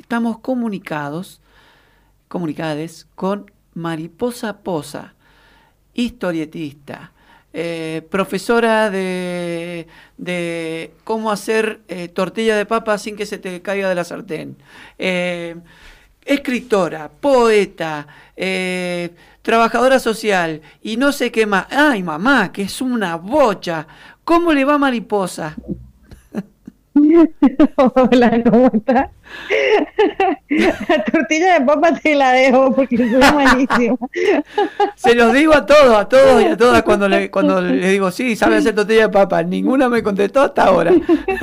estamos comunicadas con Mariposa Posa, historietista, profesora de cómo hacer tortilla de papa sin que se te caiga de la sartén, escritora, poeta, trabajadora social y no sé qué más. ¡Ay, mamá, que es una bocha! ¿Cómo le va Mariposa? Hola, ¿cómo estás? La tortilla de papa te la dejo porque soy malísima. Se los digo a todos y a todas cuando le digo, sí, sabe hacer tortilla de papa. Ninguna me contestó hasta ahora.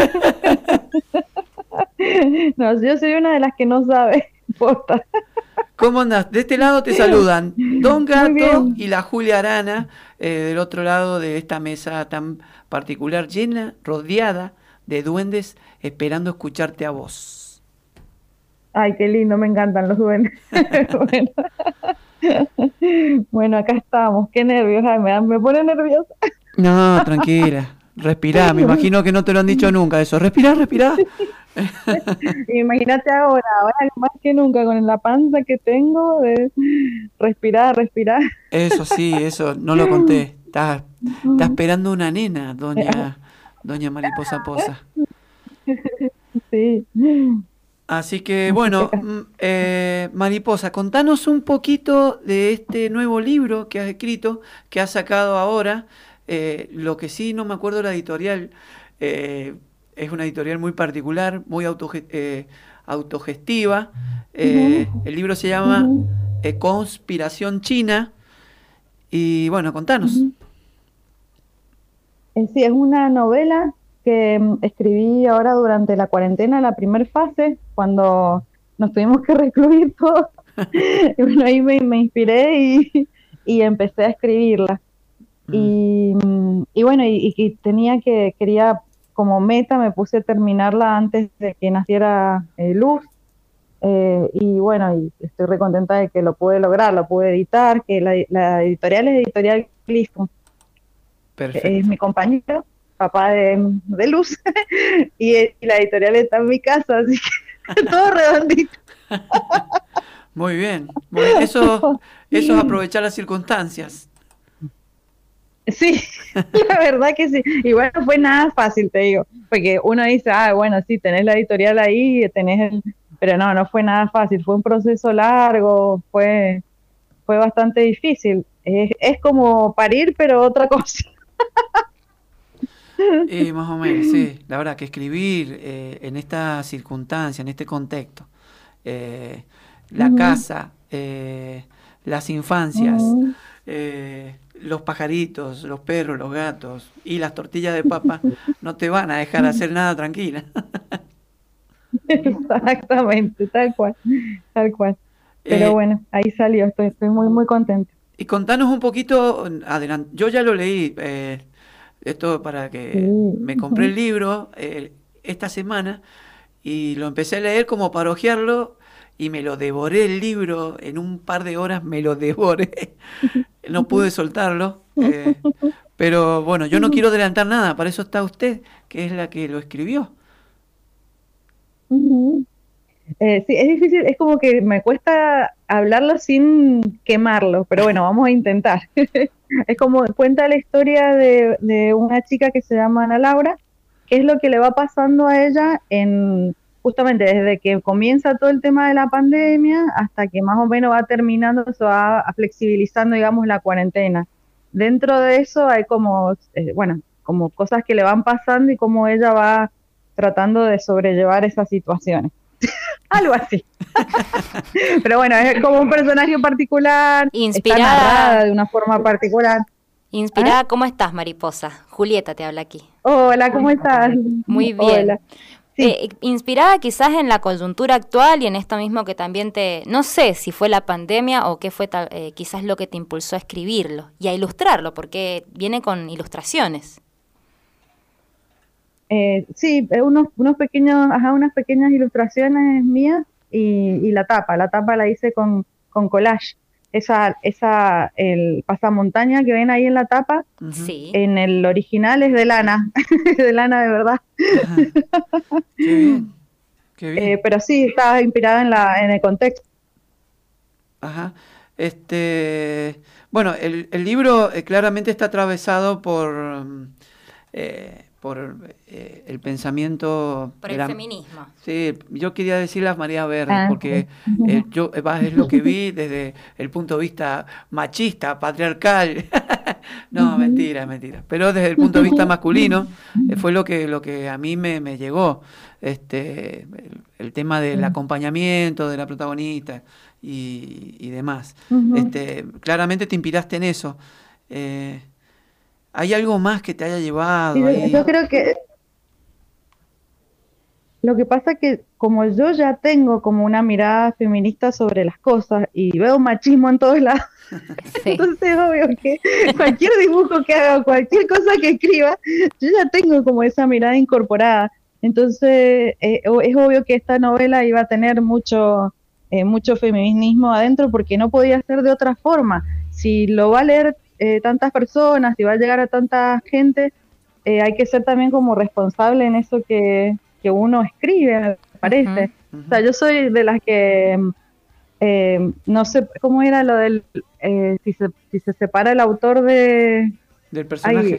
No, yo soy una de las que no sabe. Posta. ¿Cómo andás? De este lado te saludan Don Muy Gato bien. y la Julia Arana, del otro lado de esta mesa tan particular, llena, rodeada de duendes, esperando escucharte a vos. Ay, qué lindo, me encantan los duendes. Bueno, bueno, acá estamos. Qué nervios, ay, me pone nerviosa. No, tranquila, respirá, me imagino que no te lo han dicho nunca eso. Respirá, respirá. Imagínate ahora más que nunca con la panza que tengo de respirar, respirar. Eso sí, eso no lo conté. Está esperando una nena, doña Mariposa Posa. Sí, Así que así que bueno, acá. Mariposa, contanos un poquito de este nuevo libro que has escrito, que has sacado ahora. Lo que sí no me acuerdo la editorial. eh, es una editorial muy particular, muy autogestiva. Ujú, El libro se llama ujú. Conspiración China. Y bueno, contanos. Sí, es una novela que escribí ahora durante la cuarentena, la primera fase, cuando nos tuvimos que recluir todos. Y bueno, ahí me inspiré y empecé a escribirla. Mm, Y bueno, y quería como meta, me puse a terminarla antes de que naciera Luz. Y bueno, y estoy re contenta de que lo pude lograr, lo pude editar, que la editorial es Editorial Clifton, que es perfecto. mi compañero, papá de Luz, y la editorial está en mi casa, así que todo redondito. Muy bien, muy bien. Eso es aprovechar las circunstancias. Sí, la verdad que sí. Igual no fue nada fácil, te digo, porque uno dice, ah, bueno, sí, tenés la editorial ahí, pero no, no fue nada fácil, fue un proceso largo, fue bastante difícil. Es como parir, pero otra cosa. Y más o menos, sí. La verdad que escribir en esta circunstancia, en este contexto, eh, la Ujú, casa, las infancias, ujú. los pajaritos, los perros, los gatos y las tortillas de papa no te van a dejar hacer nada tranquila. Exactamente, tal cual, tal cual. Pero Eh, bueno, ahí salió, estoy muy, muy contenta. y contanos un poquito, adelante. Yo ya lo leí, esto para Sí, que me compré el ujú. libro esta semana y lo empecé a leer como para hojearlo y me lo devoré el libro, en un par de horas me lo devoré, no pude soltarlo, pero bueno, yo no quiero adelantar nada, para eso está usted, que es la que lo escribió. Ujú. Sí, es difícil, es como que me cuesta hablarlo sin quemarlo, pero bueno, vamos a intentar. Es como cuenta la historia de una chica que se llama Ana Laura, qué es lo que le va pasando a ella justamente desde que comienza todo el tema de la pandemia hasta que más o menos va terminando, se va flexibilizando, digamos, la cuarentena. Dentro de eso hay como, bueno, como cosas que le van pasando y cómo ella va tratando de sobrellevar esas situaciones. Algo así. Pero bueno, es como un personaje particular, está narrada Inspirada, de una forma particular. ¿Ah? inspirada, ¿cómo estás, mariposa? Julieta te habla aquí. Hola, ¿cómo estás? Muy bien. Hola. Sí, Inspirada quizás en la coyuntura actual y en esto mismo que también no sé si fue la pandemia o qué fue quizás lo que te impulsó a escribirlo y a ilustrarlo, porque viene con ilustraciones. sí, unos pequeños, ajá, unas pequeñas ilustraciones mías y la tapa la hice con collage. El pasamontaña que ven ahí en la tapa, Ujú. Sí. en el original es de lana, es de lana de verdad. Ajá. Qué bien, Qué bien. Pero sí, estaba inspirada en el contexto. Ajá. Bueno, el libro claramente está atravesado el pensamiento Por de el feminismo. Sí, yo quería decir las María Verdes, Ah, porque es lo que vi desde el punto de vista machista, patriarcal. No, mentira, mentira. Pero desde el punto de vista masculino, fue lo que a mí me llegó. El tema del acompañamiento de la protagonista y demás. Claramente te inspiraste en eso. ¿Hay algo más que te haya llevado ahí? Yo creo que lo que pasa que como yo ya tengo como una mirada feminista sobre las cosas y veo machismo en todos lados, Sí. entonces es obvio que cualquier dibujo que haga, cualquier cosa que escriba, yo ya tengo como esa mirada incorporada. Entonces es obvio que esta novela iba a tener mucho feminismo adentro porque no podía ser de otra forma. Si lo va a leer tantas personas, si va a llegar a tanta gente, hay que ser también como responsable en eso que uno escribe, me parece. O sea, yo soy de las que no sé cómo era lo del si se separa el autor del personaje.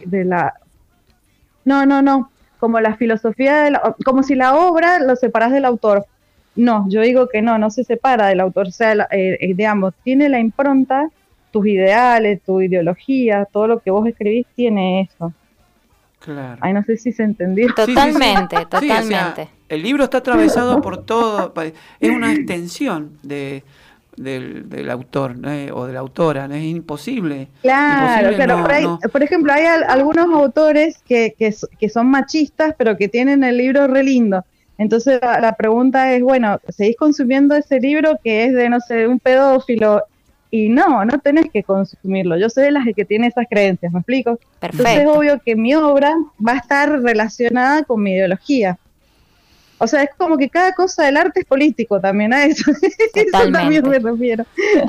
No, como la filosofía como si la obra lo separas del autor. No, yo digo que no se separa del autor. O sea, digamos, tiene la impronta, tus ideales, tu ideología, todo lo que vos escribís tiene eso. Claro. Ay, no sé si se entendió. Totalmente, Sí, totalmente. o sea, el libro está atravesado por todo, es una extensión del autor, ¿no? O de la autora, ¿no? Es imposible. Claro, Imposible, claro. Por ejemplo, hay algunos autores que son machistas, pero que tienen el libro re lindo. Entonces la pregunta es, bueno, ¿seguís consumiendo ese libro que es de, no sé, un pedófilo? Y no tenés que consumirlo. Yo soy de las que tiene esas creencias, ¿me explico? Perfecto. Entonces es obvio que mi obra va a estar relacionada con mi ideología. O sea, es como que cada cosa del arte es político también, a eso. Eso también me refiero.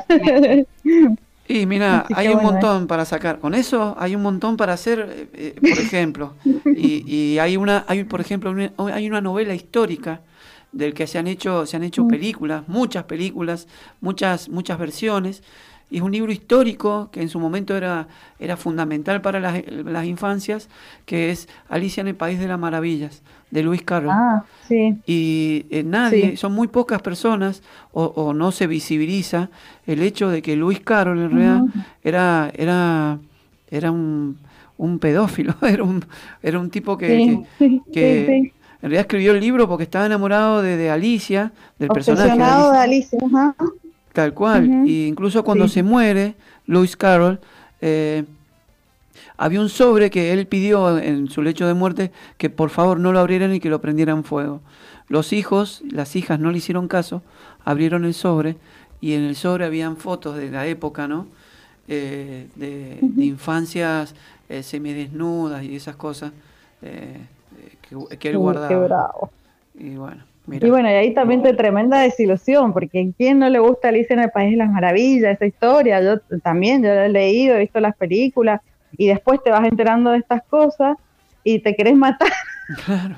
Y mira, Así hay que un bueno, montón para sacar. Con eso hay un montón para hacer, por ejemplo. Y hay por ejemplo, hay una novela histórica del que se han hecho películas, muchas películas, muchas versiones. Y es un libro histórico que en su momento era fundamental para las infancias, que es Alicia en el País de las Maravillas, de Lewis Carroll. Ah, sí. Y son muy pocas personas, o no se visibiliza el hecho de que Lewis Carroll en realidad era un pedófilo, era un tipo que en realidad escribió el libro porque estaba enamorado de Alicia, del personaje de Obsesionado Alicia. de Alicia, ajá. Tal cual, y incluso cuando se muere Lewis Carroll, había un sobre que él pidió en su lecho de muerte que por favor no lo abrieran y que lo prendieran fuego. Las hijas no le hicieron caso, abrieron el sobre y en el sobre habían fotos de la época, ¿no? De infancias semidesnudas y esas cosas que él guardaba. Qué bravo. Y bueno. Mira. Y bueno, y ahí también te tremenda desilusión, porque ¿a quién no le gusta Alicia en el País de las Maravillas, esa historia? Yo la he leído, he visto las películas, y después te vas enterando de estas cosas y te querés matar. Claro.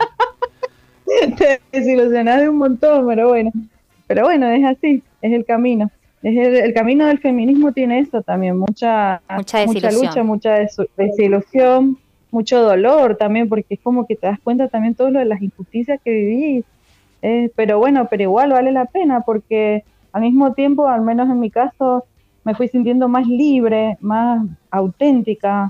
Te desilusionás de un montón, pero bueno, es así, es el camino. El camino del feminismo tiene eso también, mucha lucha, mucha desilusión, mucho dolor también, porque es como que te das cuenta también todo lo de las injusticias que vivís. Pero igual vale la pena porque al mismo tiempo, al menos en mi caso, me fui sintiendo más libre, más auténtica,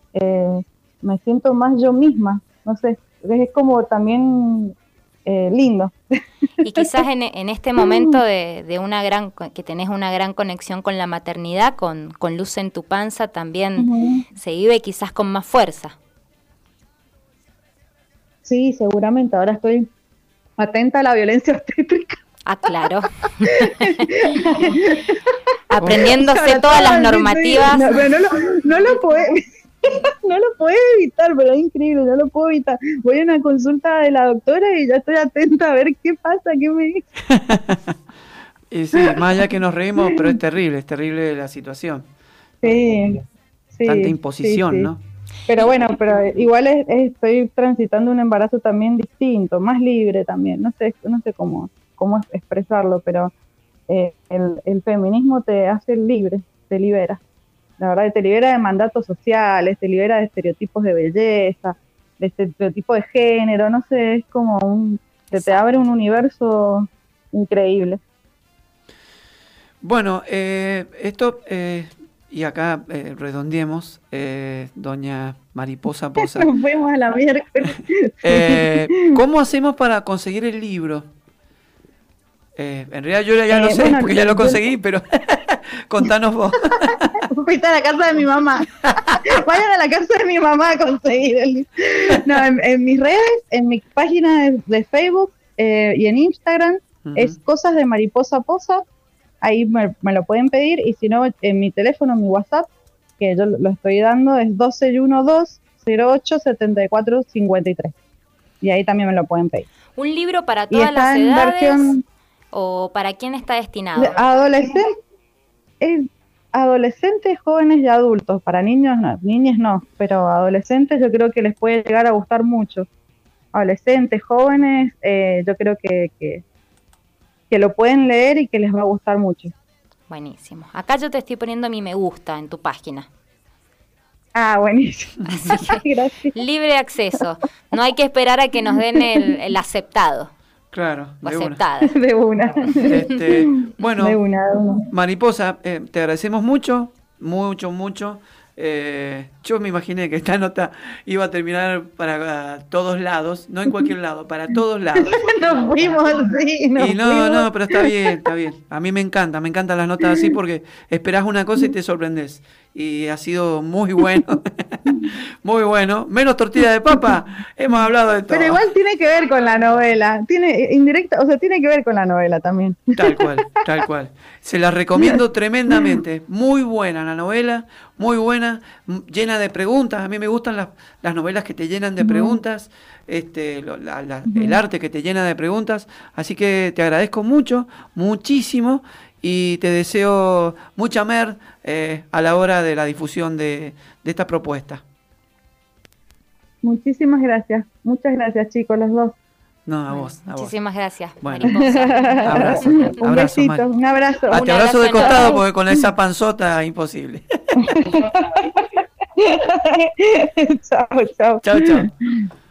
me siento más yo misma, no sé, es como también lindo. Y quizás en este momento de que tenés una gran conexión con la maternidad, con Luz en tu panza, también se vive quizás con más fuerza. Sí, seguramente, ahora estoy atenta a la violencia obstétrica. Ah, claro. Aprendiéndose todas las normativas. No lo puedo evitar, pero es increíble, no lo puedo evitar. Voy a una consulta de la doctora y ya estoy atenta a ver qué pasa, qué me dice. Y sí, más allá que nos reímos, pero es terrible la situación. Sí. Tanta imposición, sí. ¿no? Pero bueno, pero igual estoy transitando un embarazo también distinto, más libre también. No sé cómo expresarlo, pero el feminismo te hace libre, te libera. La verdad, te libera de mandatos sociales, te libera de estereotipos de belleza, de estereotipos de género, no sé, es como te abre un universo increíble. Bueno, esto, y acá redondeemos, doña Mariposa Posa. Nos vemos a la miércoles. ¿Cómo hacemos para conseguir el libro? En realidad yo ya lo sé, bueno, porque ya lo conseguí, pero contanos vos. Fuiste a la casa de mi mamá. Vayan a la casa de mi mamá a conseguir el libro. No, en mis redes, en mi página de Facebook y en Instagram, es Cosas de Mariposa Posa. Ahí me lo pueden pedir, y si no, en mi teléfono, mi WhatsApp, que yo lo estoy dando, es 1212-087453. Y ahí también me lo pueden pedir. ¿Un libro para todas las edades o para quién está destinado? Adolescentes, jóvenes y adultos. Para niños no, niñas no, pero adolescentes yo creo que les puede llegar a gustar mucho. Adolescentes, jóvenes, yo creo que lo pueden leer y que les va a gustar mucho. Buenísimo. Acá yo te estoy poniendo mi me gusta en tu página. Ah, buenísimo. Así que, gracias. Libre acceso. No hay que esperar a que nos den el aceptado. Claro, de aceptada. De una. Bueno, de una. Mariposa, te agradecemos mucho. Yo me imaginé que esta nota iba a terminar para todos lados, no en cualquier lado, para todos lados. Nos fuimos, sí. No, pero está bien. A mí me encantan las notas así porque esperás una cosa y te sorprendes. Y ha sido muy bueno. Muy bueno. Menos tortilla de papa, hemos hablado de todo. Pero igual tiene que ver con la novela. Tiene que ver con la novela también. Tal cual. Se la recomiendo tremendamente. Muy buena la novela, muy buena, llena de preguntas. A mí me gustan las novelas que te llenan de preguntas, el arte que te llena de preguntas. Así que te agradezco muchísimo, y te deseo mucha mer a la hora de la difusión de esta propuesta. Muchísimas gracias. Muchas gracias, chicos, los dos. No, a vos. Muchísimas gracias, bueno, Mariposa. Abrazo. Un besito, un abrazo. Te abrazo de costado porque con esa panzota imposible. Chao. Chao.